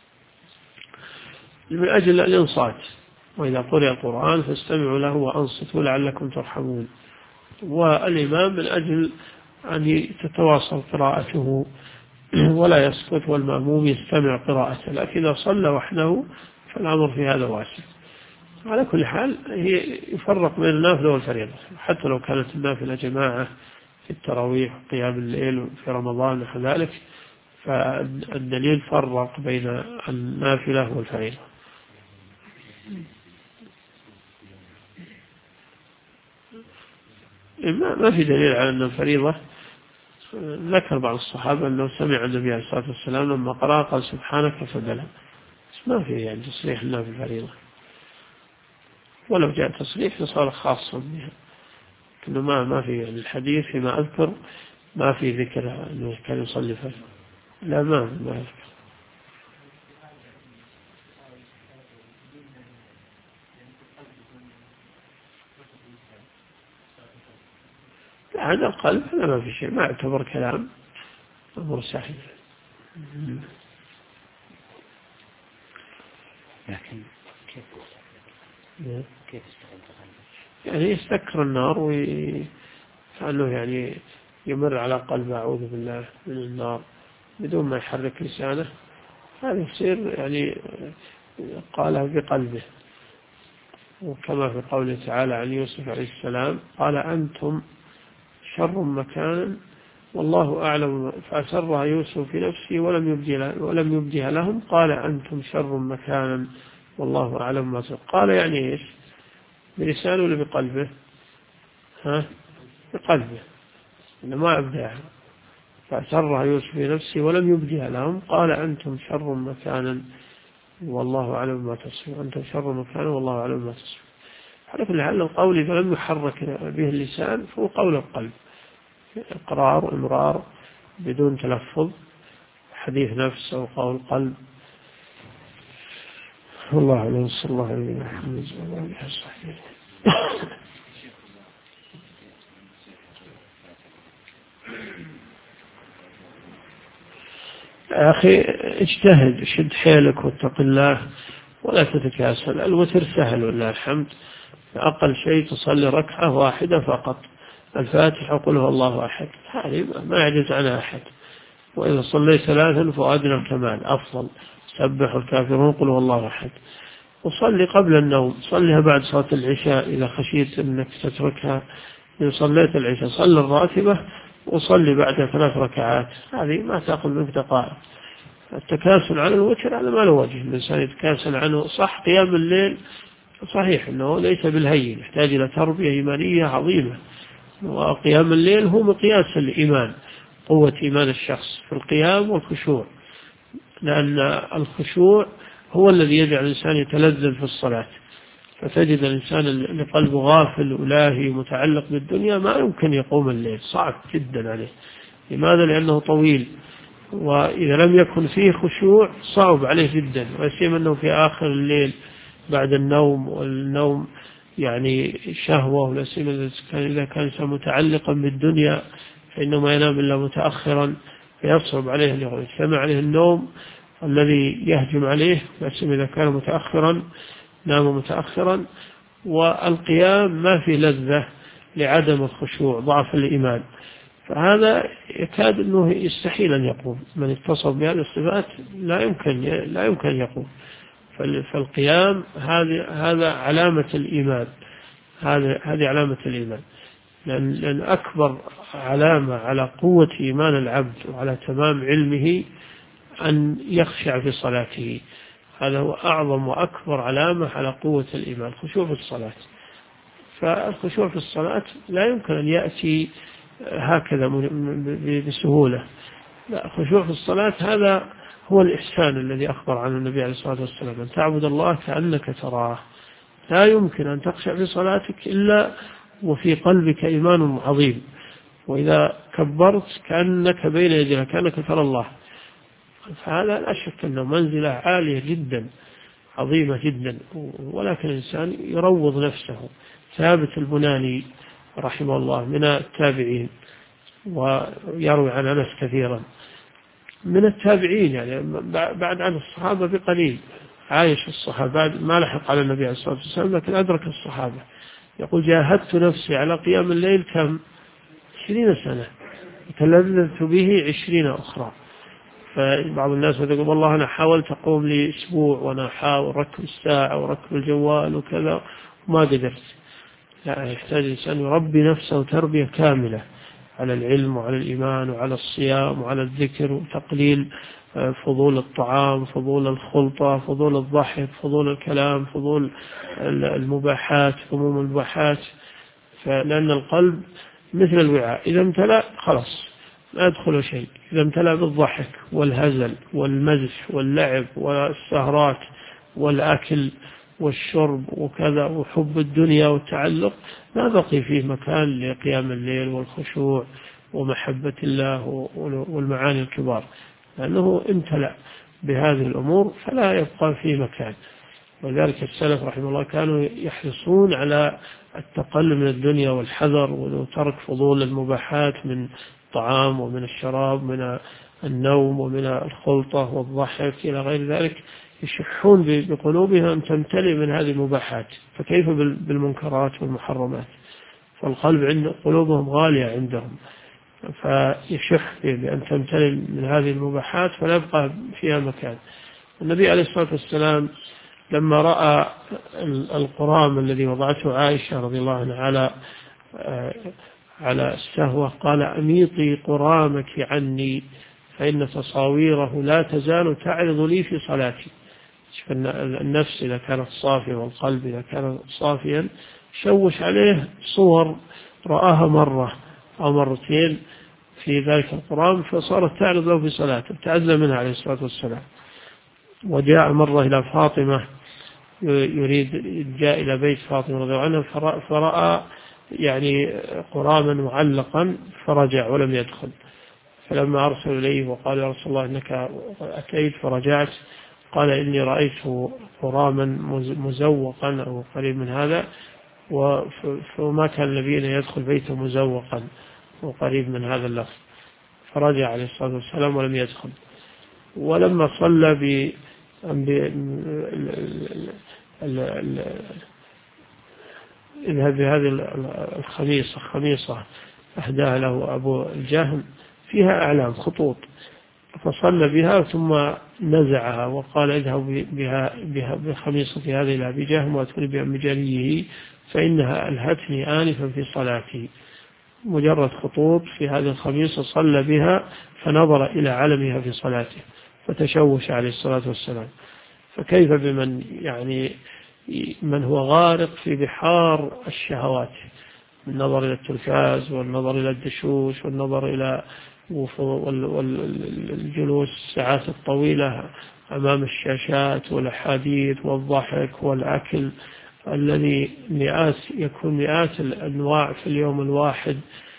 من أجل الإنصات، وإذا قرئ القرآن فاستمعوا له وأنصتوا لعلكم ترحمون. والإمام من أجل أن تتواصل قراءته ولا يسكت، والمأموم يستمع قراءته، لكن إذا صلى وحده فالأمر في هذا واسع. على كل حال هي يفرق بين النافلة والفريضة، حتى لو كانت النافلة جماعة في التراويح وقيام الليل في رمضان ونحو ذلك، فالدليل فرق بين النافلة والفريضة. ما في دليل على أن الفريضة، ذكر بعض الصحابة أنه سمع النبي عليه الصلاة والسلام لما قرأ قال سبحانك فدله، بس ما في يعني تصريح لنا في الفريضة، ولو جاء تصريح فصار خاصا بها، لكنه ما في يعني الحديث فيما أذكر ما في ذكر أنه كان يصلي فريضة، لا ما أذكر. هذا القلب هذا ما في شيء، ما يعتبر كلام، أمر سهل. لكن كيف يعني يستكر النار وكأنه يعني يمر على قلب أعوذ بالله من النار بدون ما يحرك لسانه، هذا يصير يعني قالها بقلبه، وكما في قوله تعالى عن يوسف عليه السلام قال أنتم شر مكانا والله أعلم، فأسرها يوسف في نفسه ولم يبدها لهم، قال أنتم شر مكانا والله أعلم ما تصدق. قال يعني إيش؟ بلسانه ولا بقلبه؟ بقلبه، إنه ما أبداها. فأسرها يوسف في نفسه ولم يبدها لهم، قال أنتم شر مكانا والله أعلم ما تصفون، أنتم شر مكانا والله أعلم ما تصفون. على كل حال القول إذا لم يحرك به اللسان فهو قول القلب، إقرار وإمرار بدون تلفظ، حديث نفس أو قول قلب. والله أعلم. صلى الله عليه وسلم. يا أخي اجتهد، شد حيلك واتق الله ولا تتكاسل. الوتر سهل والله الحمد، أقل شيء تصلي ركعة واحدة فقط، الفاتحة وقل هو الله أحد، هذه ما يعجز عنها أحد. وإذا صليت 3 فأدنى الكمال أفضل، سبح الكافرون قل هو الله أحد. وصلي قبل النوم، صليها بعد صلاة العشاء إذا خشيت أنك تتركها. إذا صليت العشاء صلي الراتبة وصلي بعد 3 ركعات، هذه ما تأخذ منك دقائق. التكاسل عن الوتر هذا ما له وجه، الإنسان يتكاسل عنه. صح قيام الليل صحيح أنه ليس بالهين، يحتاج إلى تربية إيمانية عظيمة، وقيام الليل هو مقياس الإيمان، قوة إيمان الشخص في القيام والخشوع، لأن الخشوع هو الذي يجعل الإنسان يتلذذ في الصلاة. فتجد الإنسان اللي قلبه غافل ولاهي متعلق بالدنيا ما يمكن يقوم الليل، صعب جدا عليه. لماذا؟ لأنه طويل، وإذا لم يكن فيه خشوع صعب عليه جدا، ويسيما أنه في آخر الليل بعد النوم، والنوم يعني شهوة، ولا إذا كان متعلقا بالدنيا فإنه ما ينام إلا متأخرا، فيصعب عليه أن يجتمع عليه النوم الذي يهجم عليه، بس إذا كان متأخرا نام متأخرا. والقيام ما في لذة لعدم الخشوع، ضعف الإيمان، فهذا يكاد أنه يستحيل أن يقوم. من اتصف بهذه الصفات لا يمكن يقوم. فالقيام هذا علامة الإيمان، هذه علامة الإيمان، لأن أكبر علامة على قوة إيمان العبد وعلى تمام علمه أن يخشع في صلاته. هذا هو أعظم وأكبر علامة على قوة الإيمان، الخشوع في الصلاة. فالخشوع في الصلاة لا يمكن أن يأتي هكذا بسهولة، لا، الخشوع في الصلاة هذا هو الإحسان الذي أخبر عنه النبي عليه الصلاة والسلام، أن تعبد الله كأنك تراه. لا يمكن أن تخشع في صلاتك إلا وفي قلبك إيمان عظيم، وإذا كبرت كأنك بين يديك كأنك ترى الله. فهذا لا شك أنه منزلة عالية جدا، عظيمة جدا، ولكن الإنسان يروض نفسه. ثابت البناني رحمه الله من التابعين، ويروي عن أنس كثيرا من التابعين، يعني بعد عن الصحابة بقليل، عايش الصحابة بعد ما لحق على النبي عليه الصلاة والسلام، لكن أدرك الصحابة. يقول: جاهدت نفسي على قيام الليل 20 سنة، تلذذت به 20 أخرى. فبعض الناس يقول: والله أنا حاولت أقوم لي أسبوع، وأنا أحاول ركب الساعة وركب الجوال وكذا وما قدرت. لا، يحتاج الإنسان يربي نفسه تربية كاملة على العلم وعلى الإيمان وعلى الصيام وعلى الذكر، وتقليل فضول الطعام، فضول الخلطة، فضول الضحك، فضول الكلام، فضول المباحات، هموم المباحات. لأن القلب مثل الوعاء، إذا امتلأ خلاص لا يدخل شيء. إذا امتلأ بالضحك والهزل والمزح واللعب والسهرات والأكل والشرب وكذا وحب الدنيا والتعلق، ما بقي فيه مكان لقيام الليل والخشوع ومحبة الله والمعاني الكبار، لأنه امتلأ بهذه الأمور فلا يبقى فيه مكان. ولذلك السلف رحمه الله كانوا يحرصون على التقلل من الدنيا والحذر وترك فضول المباحات من الطعام ومن الشراب، من النوم ومن الخلطة والضحك إلى غير ذلك. يشحون بقلوبهم أن تمتلئ من هذه المباحات، فكيف بالمنكرات والمحرمات؟ فالقلب عند قلوبهم غالية عندهم، فيشح بأن تمتلئ من هذه المباحات فلا يبقى فيها مكان. النبي عليه الصلاة والسلام لما رأى القرام الذي وضعته عائشة رضي الله عنها على السهوة قال: أميطي قرامك عني فإن تصاويره لا تزال تعرض لي في صلاتي. النفس إذا كانت صافية والقلب إذا كان صافيا شوش عليه صور رآها مرة أو مرتين في ذلك القرآن، فصارت تعرض له في صلاته، تعزى منها عليه الصلاة والسلام. وجاء مرة إلى فاطمة جاء إلى بيت فاطمة رضي الله عنها فرأى يعني قراما معلقا فرجع ولم يدخل. فلما أرسل إليه وقال: يا رسول الله إنك أتيت فرجعت، قال: إني رأيت قراما مزوقا أو قريب من هذا، وما كان النبي أن يدخل بيته مزوقا وقريب من هذا اللفظ. فرجع عليه الصلاة والسلام ولم يدخل. ولما صلى إذهب بهذه الخميصة أهداها له أبو الجهم فيها أعلام خطوط، فصلى بها ثم نزعها وقال: اذهب بها بخميصة هذه إلى أبي جهم وأتوني بأمجاليه فإنها ألهتني آنفا في صلاتي. مجرد خطوط في هذه الخميصة صلى بها فنظر إلى علمها في صلاته فتشوش عليه الصلاة والسلام. فكيف بمن يعني من هو غارق في بحار الشهوات، من النظر إلى التلفاز والنظر إلى الدشوش والنظر إلى والجلوس الساعات الطويلة أمام الشاشات والأحاديث والضحك والأكل الذي يكون مئات الأنواع في اليوم الواحد،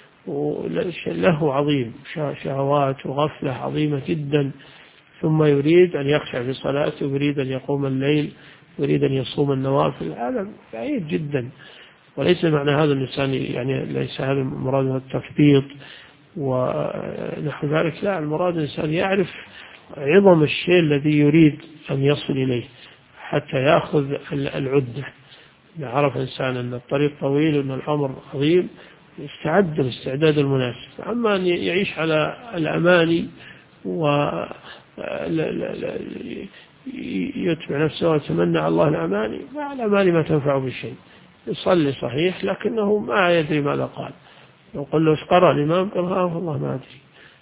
له عظيم شهوات وغفلة عظيمة جدا. ثم يريد أن يخشع في صلاته، يريد أن يقوم الليل، يريد أن يصوم النوافل. هذا بعيد جدا. وليس معنى هذا الإنسان يعني ليس هذا مراد التثبيط ونحو ذلك، لا، المراد الإنسان يعرف عظم الشيء الذي يريد أن يصل إليه حتى يأخذ العدة. إذا عرف إنسان أن الطريق طويل وأن الأمر عظيم يستعد الاستعداد المناسب. أما أن يعيش على الأماني يتبع نفسه ويتمنى على الله الأماني، مع الأماني ما تنفع بشيء. يصلي صحيح لكنه ما يدري ماذا قال. لو قل له ايش قرأ الإمام قال والله ما أدري.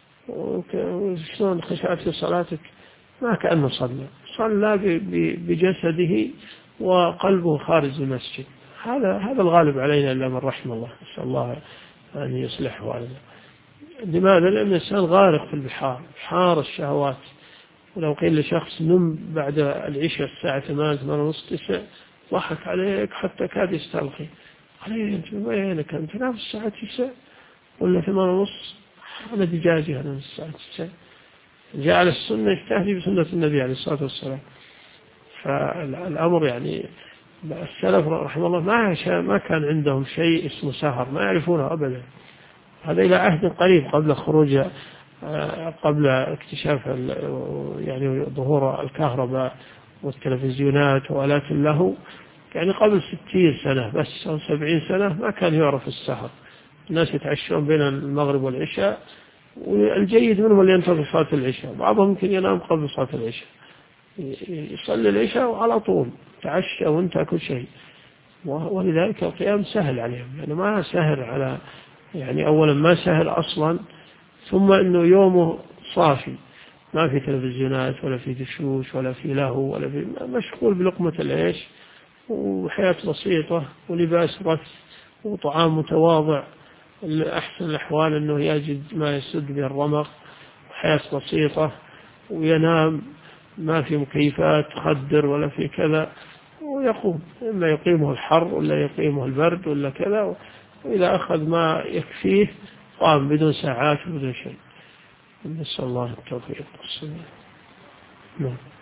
وشلون خشعت في صلاتك؟ ما كأنه صلى بجسده وقلبه خارج المسجد. هذا الغالب علينا إلا من رحم الله، نسأل الله أن يصلح والده. لماذا؟ لأن الإنسان غارق في البحار، بحار الشهوات. ولو قيل لشخص نم بعد العشاء الساعة 8:30 ضحك عليك حتى كاد يستلقي، عليه أنت وينك أنت؟ نام الساعة 9 ولا 8:30؟ أنا دجاجي أنا من الساعة 9. جعل السنة يستهدي بسنة النبي عليه الصلاة والسلام. فالأمر يعني السلف رحمه الله ما كان عندهم شيء اسمه سهر، ما يعرفونه أبدا. هذا إلى عهد قريب قبل اكتشاف يعني ظهور الكهرباء والتلفزيونات وآلات اللهو، يعني قبل 60 سنة بس أو 70 سنة ما كان يعرف السهر. الناس يتعشون بين المغرب والعشاء، والجيد منهم اللي ينتظر صلاة العشاء. بعضهم يمكن ينام قبل صلاة العشاء، يصلي العشاء وعلى طول تعشى وانتهى كل شيء. ولذلك القيام سهل عليهم، يعني ما سهل على، يعني أولا ما سهل أصلا، ثم أنه يومه صافي، ما في تلفزيونات ولا في دشوش ولا في لهو ولا في، مشغول بلقمة العيش وحياة بسيطة ولباس رث وطعام متواضع. أحسن الأحوال أنه يجد ما يسد به الرمق، حياة بسيطة، وينام ما في مكيفات تخدر ولا في كذا، ويقوم إما يقيمه الحر ولا يقيمه البرد ولا كذا، وإذا أخذ ما يكفيه قام بدون ساعات وبدون شيء. نسأل الله التوفيق والسلام.